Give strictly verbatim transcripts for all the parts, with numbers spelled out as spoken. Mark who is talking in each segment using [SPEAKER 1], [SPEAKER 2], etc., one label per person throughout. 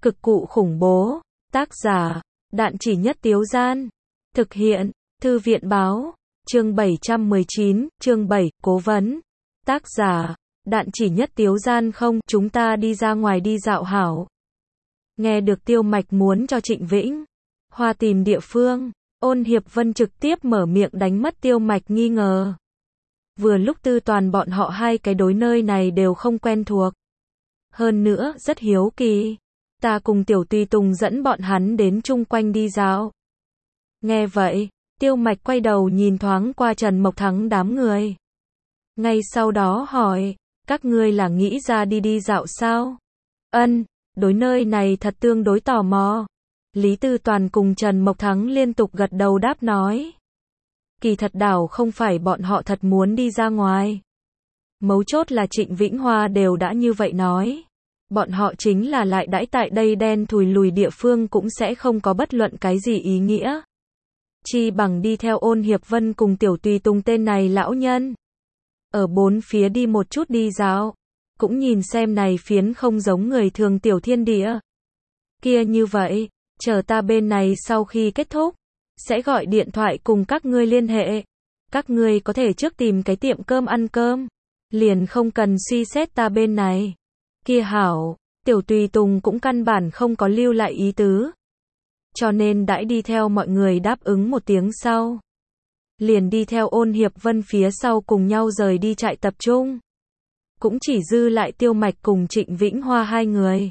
[SPEAKER 1] Cực cụ khủng bố. Tác giả, Đạn Chỉ Nhất Tiếu Gian. Thực hiện, Thư viện Báo. Chương bảy trăm mười chín, chương bảy, Cố vấn. Tác giả, Đạn Chỉ Nhất Tiếu Gian. Không, chúng ta đi ra ngoài đi dạo hảo. Nghe được Tiêu Mạch muốn cho Trịnh Vĩnh Hoa tìm địa phương, Ôn Hiệp Vân trực tiếp mở miệng đánh mất Tiêu Mạch nghi ngờ. Vừa lúc Tư Toàn bọn họ hai cái đối nơi này đều không quen thuộc. Hơn nữa, rất hiếu kỳ. Ta cùng Tiểu Tùy Tùng dẫn bọn hắn đến chung quanh đi dạo. Nghe vậy, Tiêu Mạch quay đầu nhìn thoáng qua Trần Mộc Thắng đám người. Ngay sau đó hỏi, các ngươi là nghĩ ra đi đi dạo sao? Ân, đối nơi này thật tương đối tò mò. Lý Tư Toàn cùng Trần Mộc Thắng liên tục gật đầu đáp nói. Kỳ thật đảo không phải bọn họ thật muốn đi ra ngoài. Mấu chốt là Trịnh Vĩnh Hoa đều đã như vậy nói. Bọn họ chính là lại đãi tại đây đen thùi lùi địa phương cũng sẽ không có bất luận cái gì ý nghĩa. Chi bằng đi theo Ôn Hiệp Vân cùng Tiểu Tùy Tùng tên này lão nhân. Ở bốn phía đi một chút đi dạo. Cũng nhìn xem này phiến không giống người thường tiểu thiên địa. Kia như vậy, chờ ta bên này sau khi kết thúc, sẽ gọi điện thoại cùng các ngươi liên hệ. Các ngươi có thể trước tìm cái tiệm cơm ăn cơm. Liền không cần suy xét ta bên này. Kia hảo, Tiểu Tùy Tùng cũng căn bản không có lưu lại ý tứ. Cho nên đãi đi theo mọi người đáp ứng một tiếng sau. Liền đi theo Ôn Hiệp Vân phía sau cùng nhau rời đi trại tập trung. Cũng chỉ dư lại Tiêu Mạch cùng Trịnh Vĩnh Hoa hai người.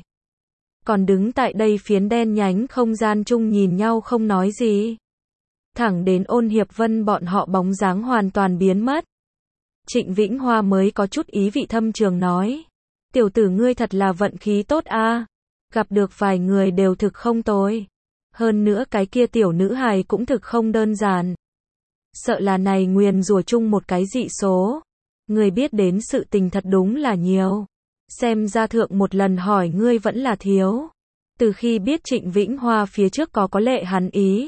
[SPEAKER 1] Còn đứng tại đây phiến đen nhánh không gian chung nhìn nhau không nói gì. Thẳng đến Ôn Hiệp Vân bọn họ bóng dáng hoàn toàn biến mất. Trịnh Vĩnh Hoa mới có chút ý vị thâm trường nói. Tiểu tử ngươi thật là vận khí tốt a, gặp được vài người đều thực không tồi. Hơn nữa cái kia tiểu nữ hài cũng thực không đơn giản. Sợ là này nguyền rủa chung một cái dị số. Ngươi biết đến sự tình thật đúng là nhiều. Xem ra thượng một lần hỏi ngươi vẫn là thiếu. Từ khi biết Trịnh Vĩnh Hoa phía trước có có lệ hắn ý.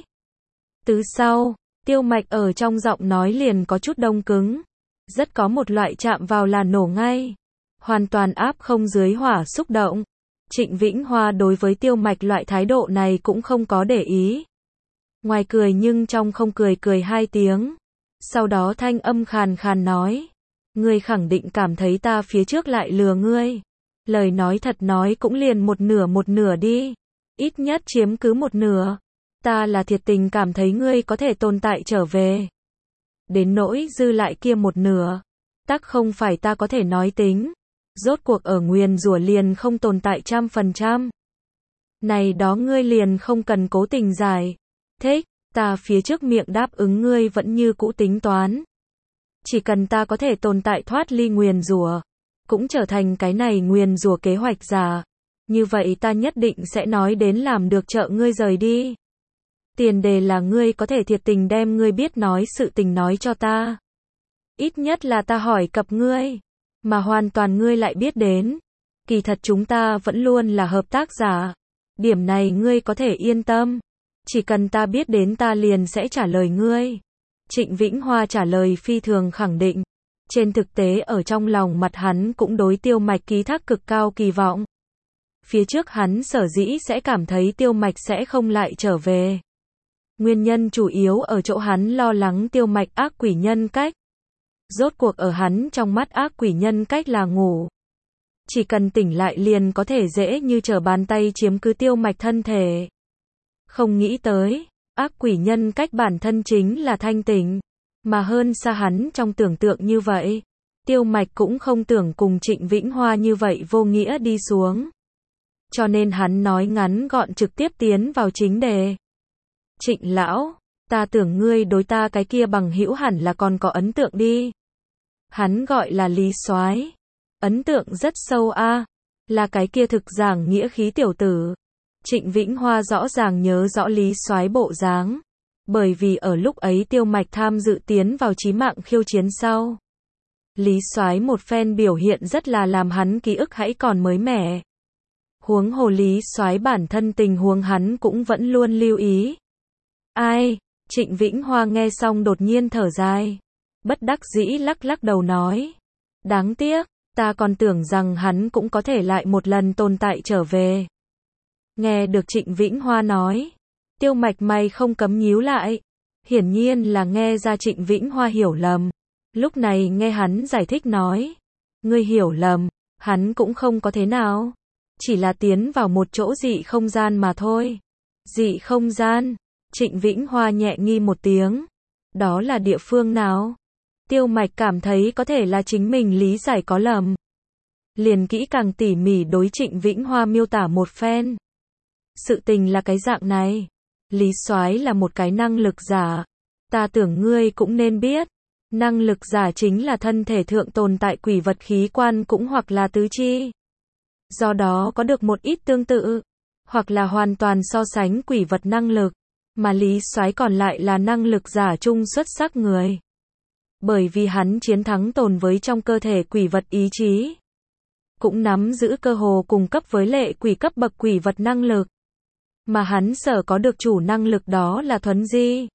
[SPEAKER 1] Từ sau, Tiêu Mạch ở trong giọng nói liền có chút đông cứng. Rất có một loại chạm vào là nổ ngay. Hoàn toàn áp không dưới hỏa xúc động. Trịnh Vĩnh Hoa đối với Tiêu Mạch loại thái độ này cũng không có để ý. Ngoài cười nhưng trong không cười cười hai tiếng. Sau đó thanh âm khàn khàn nói. Ngươi khẳng định cảm thấy ta phía trước lại lừa ngươi. Lời nói thật nói cũng liền một nửa một nửa đi. Ít nhất chiếm cứ một nửa. Ta là thiệt tình cảm thấy ngươi có thể tồn tại trở về. Đến nỗi dư lại kia một nửa. Tắc không phải ta có thể nói tính. Rốt cuộc ở nguyền rủa liền không tồn tại trăm phần trăm. Này đó ngươi liền không cần cố tình giải. Thích, ta phía trước miệng đáp ứng ngươi vẫn như cũ tính toán. Chỉ cần ta có thể tồn tại thoát ly nguyền rủa, cũng trở thành cái này nguyền rủa kế hoạch giả. Như vậy ta nhất định sẽ nói đến làm được trợ ngươi rời đi. Tiền đề là ngươi có thể thiệt tình đem ngươi biết nói sự tình nói cho ta. Ít nhất là ta hỏi cập ngươi. Mà hoàn toàn ngươi lại biết đến. Kỳ thật chúng ta vẫn luôn là hợp tác giả. Điểm này ngươi có thể yên tâm. Chỉ cần ta biết đến ta liền sẽ trả lời ngươi. Trịnh Vĩnh Hoa trả lời phi thường khẳng định. Trên thực tế ở trong lòng mặt hắn cũng đối Tiêu Mạch ký thác cực cao kỳ vọng. Phía trước hắn sở dĩ sẽ cảm thấy Tiêu Mạch sẽ không lại trở về. Nguyên nhân chủ yếu ở chỗ hắn lo lắng Tiêu Mạch ác quỷ nhân cách. Rốt cuộc ở hắn trong mắt ác quỷ nhân cách là ngủ. Chỉ cần tỉnh lại liền có thể dễ như trở bàn tay chiếm cứ Tiêu Mạch thân thể. Không nghĩ tới, ác quỷ nhân cách bản thân chính là thanh tỉnh. Mà hơn xa hắn trong tưởng tượng như vậy. Tiêu Mạch cũng không tưởng cùng Trịnh Vĩnh Hoa như vậy vô nghĩa đi xuống. Cho nên hắn nói ngắn gọn trực tiếp tiến vào chính đề. Trịnh lão, ta tưởng ngươi đối ta cái kia bằng hữu hẳn là còn có ấn tượng đi. Hắn gọi là Lý Soái. Ấn tượng rất sâu a, là cái kia thực giảng nghĩa khí tiểu tử. Trịnh Vĩnh Hoa rõ ràng nhớ rõ Lý Soái bộ dáng. Bởi vì ở lúc ấy Tiêu Mạch tham dự tiến vào chí mạng khiêu chiến sau. Lý Soái một phen biểu hiện rất là làm hắn ký ức hãy còn mới mẻ. Huống hồ Lý Soái bản thân tình huống hắn cũng vẫn luôn lưu ý. Ai? Trịnh Vĩnh Hoa nghe xong đột nhiên thở dài. Bất đắc dĩ lắc lắc đầu nói. Đáng tiếc, ta còn tưởng rằng hắn cũng có thể lại một lần tồn tại trở về. Nghe được Trịnh Vĩnh Hoa nói, Tiêu Mạch mày không cấm nhíu lại. Hiển nhiên là nghe ra Trịnh Vĩnh Hoa hiểu lầm. Lúc này nghe hắn giải thích nói. Ngươi hiểu lầm, hắn cũng không có thế nào. Chỉ là tiến vào một chỗ dị không gian mà thôi. Dị không gian? Trịnh Vĩnh Hoa nhẹ nghi một tiếng. Đó là địa phương nào? Tiêu Mạch cảm thấy có thể là chính mình lý giải có lầm. Liền kỹ càng tỉ mỉ đối Trịnh Vĩnh Hoa miêu tả một phen. Sự tình là cái dạng này. Lý Soái là một cái năng lực giả. Ta tưởng ngươi cũng nên biết. Năng lực giả chính là thân thể thượng tồn tại quỷ vật khí quan cũng hoặc là tứ chi. Do đó có được một ít tương tự. Hoặc là hoàn toàn so sánh quỷ vật năng lực. Mà Lý Soái còn lại là năng lực giả trung xuất sắc người. Bởi vì hắn chiến thắng tồn với trong cơ thể quỷ vật ý chí. Cũng nắm giữ cơ hồ cùng cấp với lệ quỷ cấp bậc quỷ vật năng lực. Mà hắn sở có được chủ năng lực đó là thuấn di.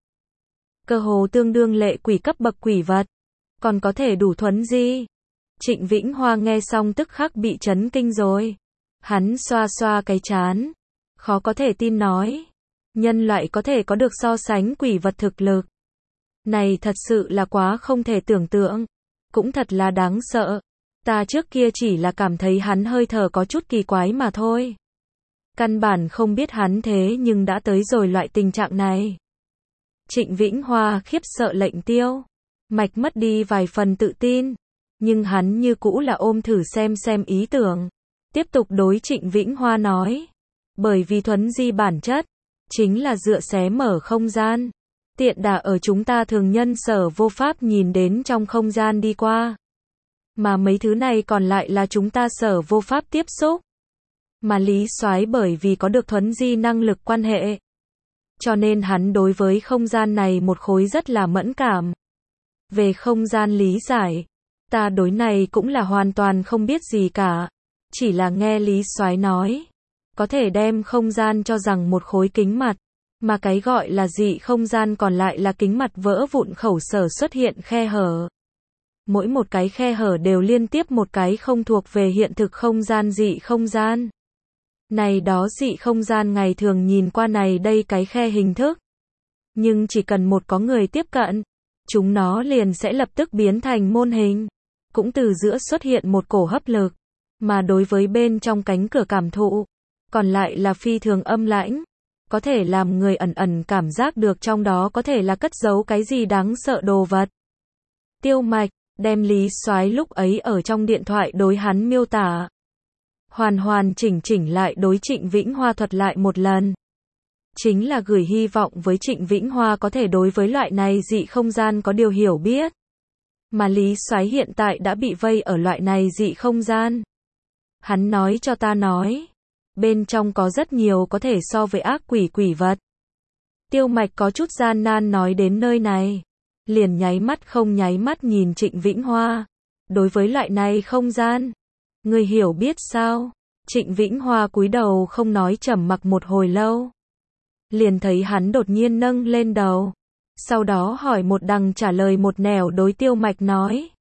[SPEAKER 1] Cơ hồ tương đương lệ quỷ cấp bậc quỷ vật. Còn có thể đủ thuấn di. Trịnh Vĩnh Hoa nghe xong tức khắc bị chấn kinh rồi. Hắn xoa xoa cái chán. Khó có thể tin nói. Nhân loại có thể có được so sánh quỷ vật thực lực. Này thật sự là quá không thể tưởng tượng. Cũng thật là đáng sợ. Ta trước kia chỉ là cảm thấy hắn hơi thở có chút kỳ quái mà thôi. Căn bản không biết hắn thế nhưng đã tới rồi loại tình trạng này. Trịnh Vĩnh Hoa khiếp sợ lệnh Tiêu Mạch mất đi vài phần tự tin. Nhưng hắn như cũ là ôm thử xem xem ý tưởng. Tiếp tục đối Trịnh Vĩnh Hoa nói. Bởi vì thuấn di bản chất. Chính là dựa xé mở không gian. Tiện đà ở chúng ta thường nhân sở vô pháp nhìn đến trong không gian đi qua. Mà mấy thứ này còn lại là chúng ta sở vô pháp tiếp xúc. Mà Lý Soái bởi vì có được thuấn di năng lực quan hệ. Cho nên hắn đối với không gian này một khối rất là mẫn cảm. Về không gian lý giải. Ta đối này cũng là hoàn toàn không biết gì cả. Chỉ là nghe Lý Soái nói. Có thể đem không gian cho rằng một khối kính mặt. Mà cái gọi là dị không gian còn lại là kính mặt vỡ vụn khẩu sở xuất hiện khe hở. Mỗi một cái khe hở đều liên tiếp một cái không thuộc về hiện thực không gian dị không gian. Này đó dị không gian ngày thường nhìn qua này đây cái khe hình thức. Nhưng chỉ cần một có người tiếp cận, chúng nó liền sẽ lập tức biến thành môn hình. Cũng từ giữa xuất hiện một cổ hấp lực. Mà đối với bên trong cánh cửa cảm thụ, còn lại là phi thường âm lãnh. Có thể làm người ẩn ẩn cảm giác được trong đó có thể là cất giấu cái gì đáng sợ đồ vật. Tiêu Mạch đem Lý Soái lúc ấy ở trong điện thoại đối hắn miêu tả. Hoàn hoàn chỉnh chỉnh lại đối Trịnh Vĩnh Hoa thuật lại một lần. Chính là gửi hy vọng với Trịnh Vĩnh Hoa có thể đối với loại này dị không gian có điều hiểu biết. Mà Lý Soái hiện tại đã bị vây ở loại này dị không gian. Hắn nói cho ta nói. Bên trong có rất nhiều có thể so với ác quỷ quỷ vật. Tiêu Mạch có chút gian nan nói đến nơi này. Liền nháy mắt không nháy mắt nhìn Trịnh Vĩnh Hoa. Đối với loại này không gian. Ngươi hiểu biết sao? Trịnh Vĩnh Hoa cúi đầu không nói trầm mặc một hồi lâu. Liền thấy hắn đột nhiên nâng lên đầu. Sau đó hỏi một đằng trả lời một nẻo đối Tiêu Mạch nói.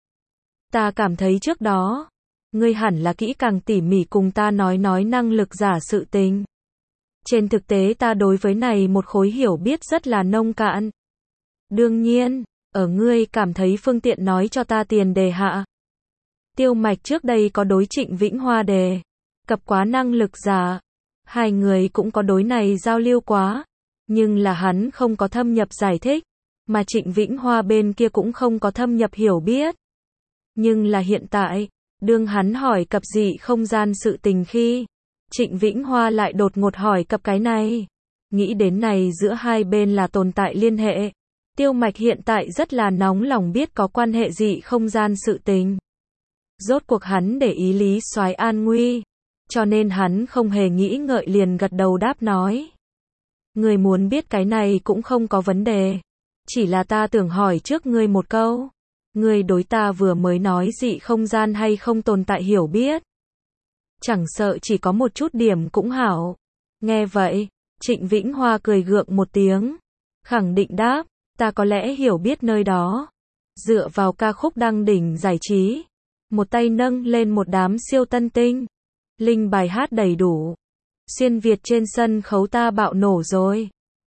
[SPEAKER 1] Ta cảm thấy trước đó. Ngươi hẳn là kỹ càng tỉ mỉ cùng ta nói nói năng lực giả sự tình. Trên thực tế ta đối với này một khối hiểu biết rất là nông cạn. Đương nhiên, ở ngươi cảm thấy phương tiện nói cho ta tiền đề hạ. Tiêu Mạch trước đây có đối Trịnh Vĩnh Hoa đề cập quá năng lực giả. Hai người cũng có đối này giao lưu quá. Nhưng là hắn không có thâm nhập giải thích. Mà Trịnh Vĩnh Hoa bên kia cũng không có thâm nhập hiểu biết. Nhưng là hiện tại. Đương hắn hỏi cập dị không gian sự tình khi, Trịnh Vĩnh Hoa lại đột ngột hỏi cập cái này. Nghĩ đến này giữa hai bên là tồn tại liên hệ. Tiêu Mạch hiện tại rất là nóng lòng biết có quan hệ dị không gian sự tình. Rốt cuộc hắn để ý Lý Soái an nguy. Cho nên hắn không hề nghĩ ngợi liền gật đầu đáp nói. Người muốn biết cái này cũng không có vấn đề. Chỉ là ta tưởng hỏi trước ngươi một câu. Ngươi đối ta vừa mới nói dị không gian hay không tồn tại hiểu biết. Chẳng sợ chỉ có một chút điểm cũng hảo. Nghe vậy, Trịnh Vĩnh Hoa cười gượng một tiếng. Khẳng định đáp, ta có lẽ hiểu biết nơi đó. Dựa vào ca khúc đăng đỉnh giải trí. Một tay nâng lên một đám siêu tân tinh. Linh bài hát đầy đủ. Xuyên Việt trên sân khấu ta bạo nổ rồi.